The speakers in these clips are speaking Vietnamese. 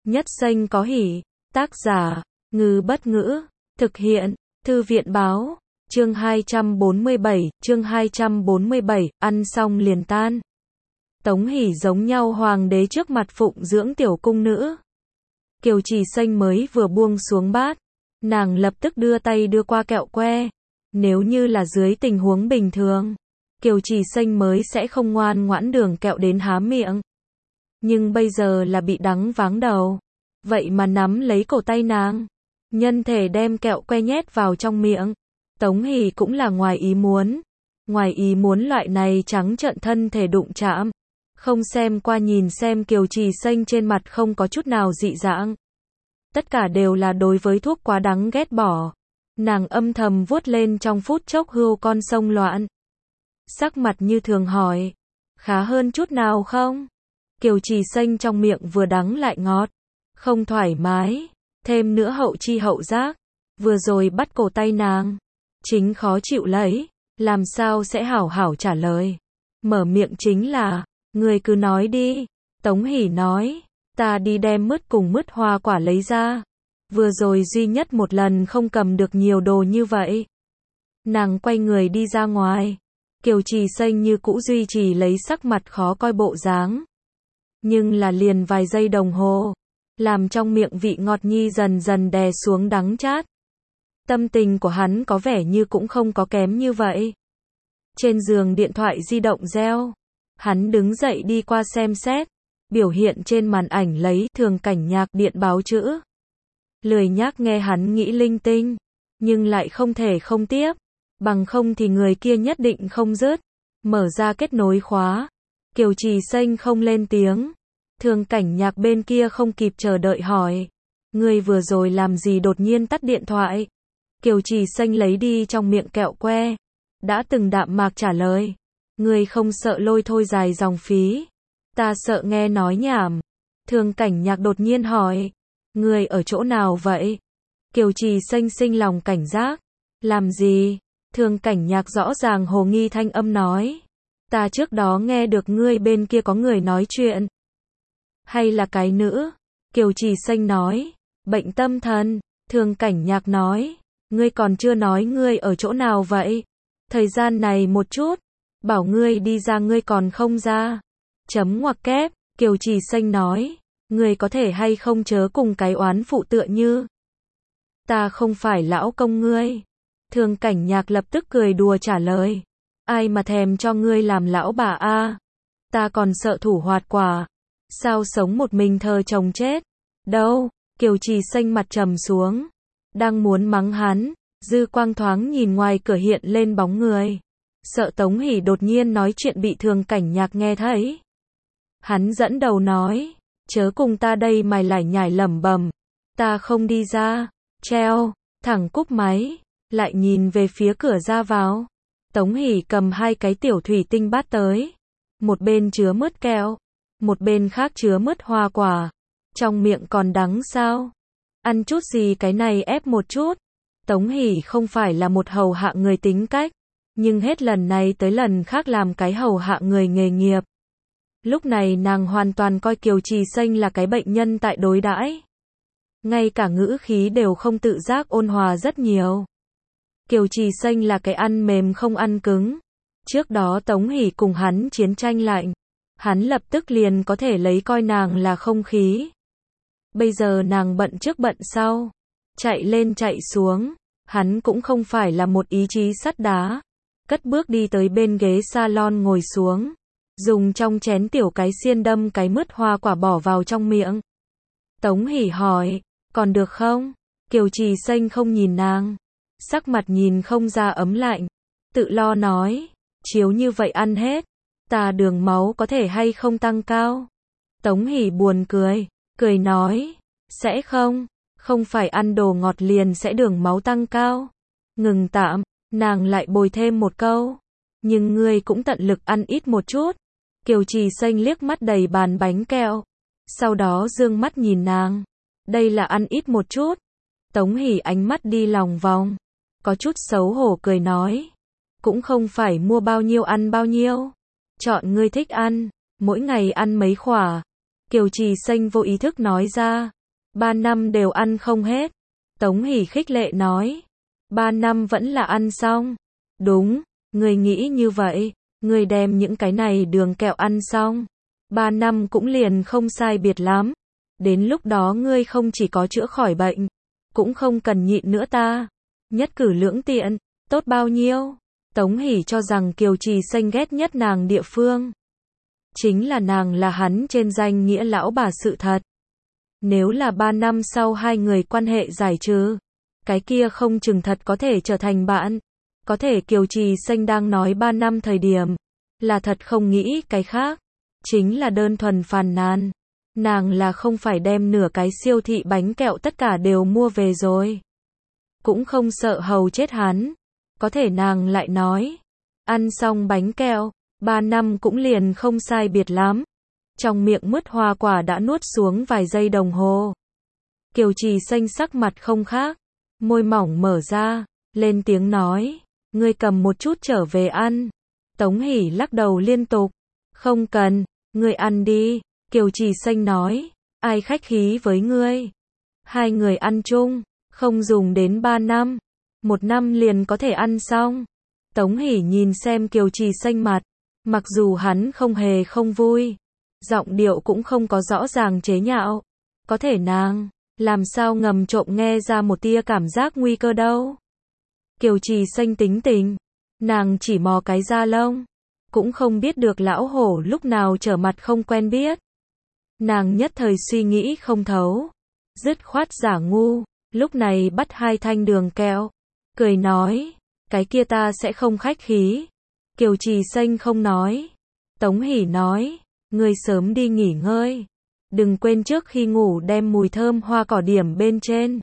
Nhất xanh có hỉ. Tác giả, Ngư Bất Ngữ. Thực hiện, Thư viện Báo. Chương 247, ăn xong liền tan. Tống Hỷ giống nhau hoàng đế trước mặt phụng dưỡng tiểu cung nữ. Kiều Trì Xanh mới vừa buông xuống bát, nàng lập tức đưa tay đưa qua kẹo que. Nếu như là dưới tình huống bình thường, Kiều Trì Xanh mới sẽ không ngoan ngoãn đường kẹo đến há miệng. Nhưng bây giờ là bị đắng váng đầu, vậy mà nắm lấy cổ tay nàng, nhân thể đem kẹo que nhét vào trong miệng. Tống Hỷ cũng là ngoài ý muốn loại này trắng trợn thân thể đụng chạm. Không xem qua nhìn xem Kiều Trì Xanh trên mặt không có chút nào dị dạng. Tất cả đều là đối với thuốc quá đắng ghét bỏ. Nàng âm thầm vuốt lên trong phút chốc hươu con sông loạn. Sắc mặt như thường hỏi, khá hơn chút nào không? Kiều Trì Xanh trong miệng vừa đắng lại ngọt, không thoải mái, thêm nữa hậu chi hậu giác. Vừa rồi bắt cổ tay nàng, chính khó chịu lấy, làm sao sẽ hảo hảo trả lời. Mở miệng chính là, người cứ nói đi. Tống Hỷ nói, ta đi đem mứt cùng mứt hoa quả lấy ra. Vừa rồi duy nhất một lần không cầm được nhiều đồ như vậy. Nàng quay người đi ra ngoài. Kiều Trì Xanh như cũ duy trì lấy sắc mặt khó coi bộ dáng. Nhưng là liền vài giây đồng hồ, làm trong miệng vị ngọt nhi dần dần đè xuống đắng chát. Tâm tình của hắn có vẻ như cũng không có kém như vậy. Trên giường điện thoại di động reo. Hắn đứng dậy đi qua xem xét. Biểu hiện trên màn ảnh lấy Thường Cảnh Nhạc điện báo chữ. Lười nhác nghe hắn nghĩ linh tinh, nhưng lại không thể không tiếp. Bằng không thì người kia nhất định không dứt. Mở ra kết nối khóa. Kiều Trì Xanh không lên tiếng. Thường Cảnh Nhạc bên kia không kịp chờ đợi hỏi, ngươi vừa rồi làm gì đột nhiên tắt điện thoại? Kiều Trì Xanh lấy đi trong miệng kẹo que, đã từng đạm mạc trả lời, ngươi không sợ lôi thôi dài dòng phí? Ta sợ nghe nói nhảm. Thường Cảnh Nhạc đột nhiên hỏi, ngươi ở chỗ nào vậy? Kiều Trì Xanh sinh lòng cảnh giác. Làm gì? Thường Cảnh Nhạc rõ ràng hồ nghi thanh âm nói, ta trước đó nghe được ngươi bên kia có người nói chuyện. Hay là cái nữ? Kiều Trì Xanh nói, bệnh tâm thần. Thường Cảnh Nhạc nói, ngươi còn chưa nói ngươi ở chỗ nào vậy? Thời gian này một chút, bảo ngươi đi ra ngươi còn không ra. Chấm ngoặc kép. Kiều Trì Xanh nói, ngươi có thể hay không chớ cùng cái oán phụ tựa như. Ta không phải lão công ngươi. Thường Cảnh Nhạc lập tức cười đùa trả lời, ai mà thèm cho ngươi làm lão bà a? Ta còn sợ thủ hoạt quả. Sao sống một mình thờ chồng chết? Đâu? Kiều Trì Xanh mặt trầm xuống, đang muốn mắng hắn, dư quang thoáng nhìn ngoài cửa hiện lên bóng người. Sợ Tống Hỷ đột nhiên nói chuyện bị Thường Cảnh Nhạc nghe thấy. Hắn dẫn đầu nói, chớ cùng ta đây mày lải nhải lẩm bẩm, ta không đi ra. Treo, thẳng cúp máy, lại nhìn về phía cửa ra vào. Tống Hỷ cầm hai cái tiểu thủy tinh bát tới, một bên chứa mứt kẹo, một bên khác chứa mứt hoa quả. Trong miệng còn đắng sao? Ăn chút gì cái này ép một chút. Tống Hỷ không phải là một hầu hạ người tính cách, nhưng hết lần này tới lần khác làm cái hầu hạ người nghề nghiệp. Lúc này nàng hoàn toàn coi Kiều Trì Xanh là cái bệnh nhân tại đối đãi. Ngay cả ngữ khí đều không tự giác ôn hòa rất nhiều. Kiều Trì Xanh là cái ăn mềm không ăn cứng. Trước đó Tống Hỷ cùng hắn chiến tranh lạnh, hắn lập tức liền có thể lấy coi nàng là không khí. Bây giờ nàng bận trước bận sau, chạy lên chạy xuống, hắn cũng không phải là một ý chí sắt đá. Cất bước đi tới bên ghế salon ngồi xuống, dùng trong chén tiểu cái xiên đâm cái mứt hoa quả bỏ vào trong miệng. Tống Hỷ hỏi, còn được không? Kiều Trì Xanh không nhìn nàng, sắc mặt nhìn không ra ấm lạnh, tự lo nói, chiếu như vậy ăn hết, ta đường máu có thể hay không tăng cao? Tống Hỷ buồn cười nói, sẽ không phải ăn đồ ngọt liền sẽ đường máu tăng cao. Ngừng tạm, nàng lại bồi thêm một câu, nhưng ngươi cũng tận lực ăn ít một chút. Kiều Trì Xanh liếc mắt đầy bàn bánh kẹo, sau đó dương mắt nhìn nàng, đây là ăn ít một chút. Tống Hỷ ánh mắt đi lòng vòng, có chút xấu hổ cười nói, cũng không phải mua bao nhiêu ăn bao nhiêu, chọn ngươi thích ăn, mỗi ngày ăn mấy khỏa. Kiều Trì Xanh vô ý thức nói ra, 3 năm đều ăn không hết. Tống Hỷ khích lệ nói. 3 năm vẫn là ăn xong. Đúng, ngươi nghĩ như vậy, ngươi đem những cái này đường kẹo ăn xong. 3 năm cũng liền không sai biệt lắm. Đến lúc đó ngươi không chỉ có chữa khỏi bệnh, cũng không cần nhịn nữa ta. Nhất cử lưỡng tiện, tốt bao nhiêu. Tống Hỷ cho rằng Kiều Trì Xanh ghét nhất nàng địa phương. Chính là nàng là hắn trên danh nghĩa lão bà sự thật. Nếu là 3 năm sau hai người quan hệ giải trừ, cái kia không chừng thật có thể trở thành bạn. Có thể Kiều Trì Xanh đang nói 3 năm thời điểm, là thật không nghĩ cái khác. Chính là đơn thuần phàn nàn. Nàng là không phải đem nửa cái siêu thị bánh kẹo tất cả đều mua về rồi. Cũng không sợ hầu chết hắn. Có thể nàng lại nói, ăn xong bánh kẹo, 3 năm cũng liền không sai biệt lắm. Trong miệng mứt hoa quả đã nuốt xuống vài giây đồng hồ. Kiều Trì Xanh sắc mặt không khác, môi mỏng mở ra, lên tiếng nói, ngươi cầm một chút trở về ăn. Tống Hỷ lắc đầu liên tục, không cần, ngươi ăn đi. Kiều Trì Xanh nói, ai khách khí với ngươi. Hai người ăn chung, không dùng đến 3 năm. 1 năm liền có thể ăn xong. Tống Hỷ nhìn xem Kiều Trì Xanh mặt, mặc dù hắn không hề không vui, giọng điệu cũng không có rõ ràng chế nhạo. Có thể nàng, làm sao ngầm trộm nghe ra một tia cảm giác nguy cơ đâu. Kiều Trì Xanh tính tình, nàng chỉ mò cái da lông, cũng không biết được lão hổ lúc nào trở mặt không quen biết. Nàng nhất thời suy nghĩ không thấu, dứt khoát giả ngu, lúc này bắt 2 thanh đường kẹo, cười nói, cái kia ta sẽ không khách khí. Kiều Trì Xanh không nói. Tống Hỷ nói, ngươi sớm đi nghỉ ngơi, đừng quên trước khi ngủ đem mùi thơm hoa cỏ điểm bên trên.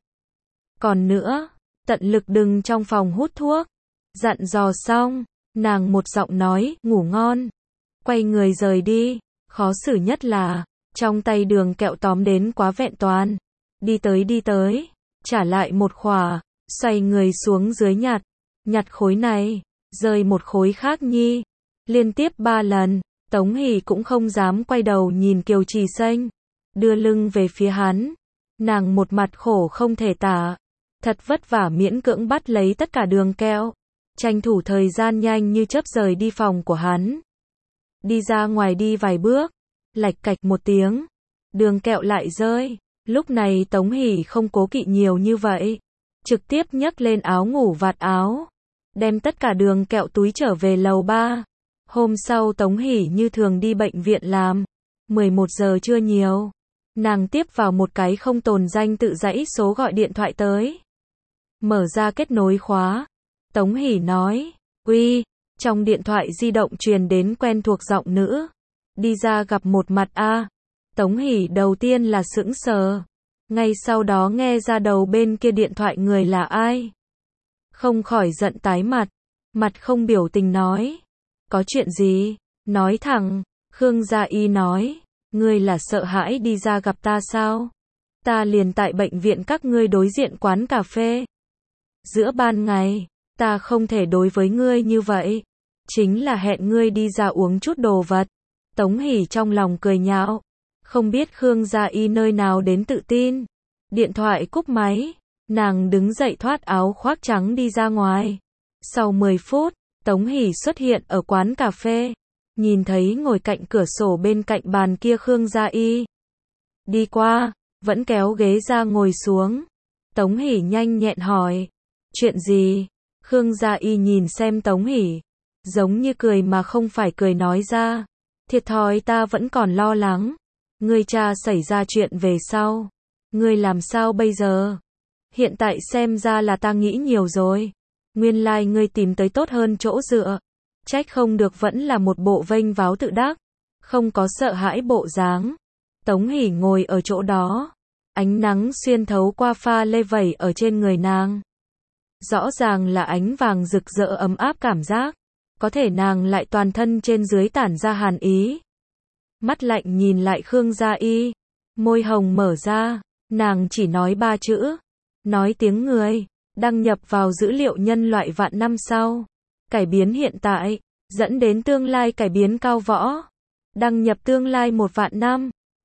Còn nữa, tận lực đừng trong phòng hút thuốc. Dặn dò xong, nàng một giọng nói, ngủ ngon. Quay người rời đi. Khó xử nhất là, trong tay đường kẹo tóm đến quá vẹn toàn. Đi tới, trả lại một khỏa, xoay người xuống dưới nhặt khối này, rơi một khối khác nhi. Liên tiếp 3 lần, Tống Hỷ cũng không dám quay đầu nhìn Kiều Trì Xanh, đưa lưng về phía hắn. Nàng một mặt khổ không thể tả, thật vất vả miễn cưỡng bắt lấy tất cả đường kẹo, tranh thủ thời gian nhanh như chớp rời đi phòng của hắn. Đi ra ngoài đi vài bước, lạch cạch một tiếng, đường kẹo lại rơi. Lúc này Tống Hỷ không cố kỵ nhiều như vậy, trực tiếp nhấc lên áo ngủ vạt áo, đem tất cả đường kẹo túi trở về lầu 3. Hôm sau Tống Hỷ như thường đi bệnh viện làm. 11 giờ trưa nhiều, nàng tiếp vào một cái không tồn danh tự dãy số gọi điện thoại tới. Mở ra kết nối khóa, Tống Hỷ nói, uy, trong điện thoại di động truyền đến quen thuộc giọng nữ. Đi ra gặp một mặt a. Tống Hỷ đầu tiên là sững sờ, ngay sau đó nghe ra đầu bên kia điện thoại người là ai. Không khỏi giận tái mặt không biểu tình nói, có chuyện gì, nói thẳng. Khương Gia Y nói, ngươi là sợ hãi đi ra gặp ta sao? Ta liền tại bệnh viện các ngươi đối diện quán cà phê. Giữa ban ngày, ta không thể đối với ngươi như vậy, chính là hẹn ngươi đi ra uống chút đồ vật. Tống Hỷ trong lòng cười nhạo, không biết Khương Gia Y nơi nào đến tự tin. Điện thoại cúp máy, nàng đứng dậy thoát áo khoác trắng đi ra ngoài. Sau 10 phút, Tống Hỷ xuất hiện ở quán cà phê, nhìn thấy ngồi cạnh cửa sổ bên cạnh bàn kia Khương Gia Y. Đi qua, vẫn kéo ghế ra ngồi xuống. Tống Hỷ nhanh nhẹn hỏi, chuyện gì? Khương Gia Y nhìn xem Tống Hỷ, giống như cười mà không phải cười nói ra, thiệt thòi ta vẫn còn lo lắng. Ngươi cha xảy ra chuyện về sau, ngươi làm sao bây giờ? Hiện tại xem ra là ta nghĩ nhiều rồi. Nguyên lai ngươi tìm tới tốt hơn chỗ dựa. Trách không được vẫn là một bộ vênh váo tự đắc, không có sợ hãi bộ dáng. Tống Hỷ ngồi ở chỗ đó, ánh nắng xuyên thấu qua pha lê vẩy ở trên người nàng. Rõ ràng là ánh vàng rực rỡ ấm áp cảm giác, có thể nàng lại toàn thân trên dưới tản ra hàn ý. Mắt lạnh nhìn lại Khương Gia Y, môi hồng mở ra, nàng chỉ nói 3 chữ, nói tiếng người, đăng nhập vào dữ liệu nhân loại vạn năm sau, cải biến hiện tại, dẫn đến tương lai cải biến cao võ, đăng nhập tương lai 1 vạn năm.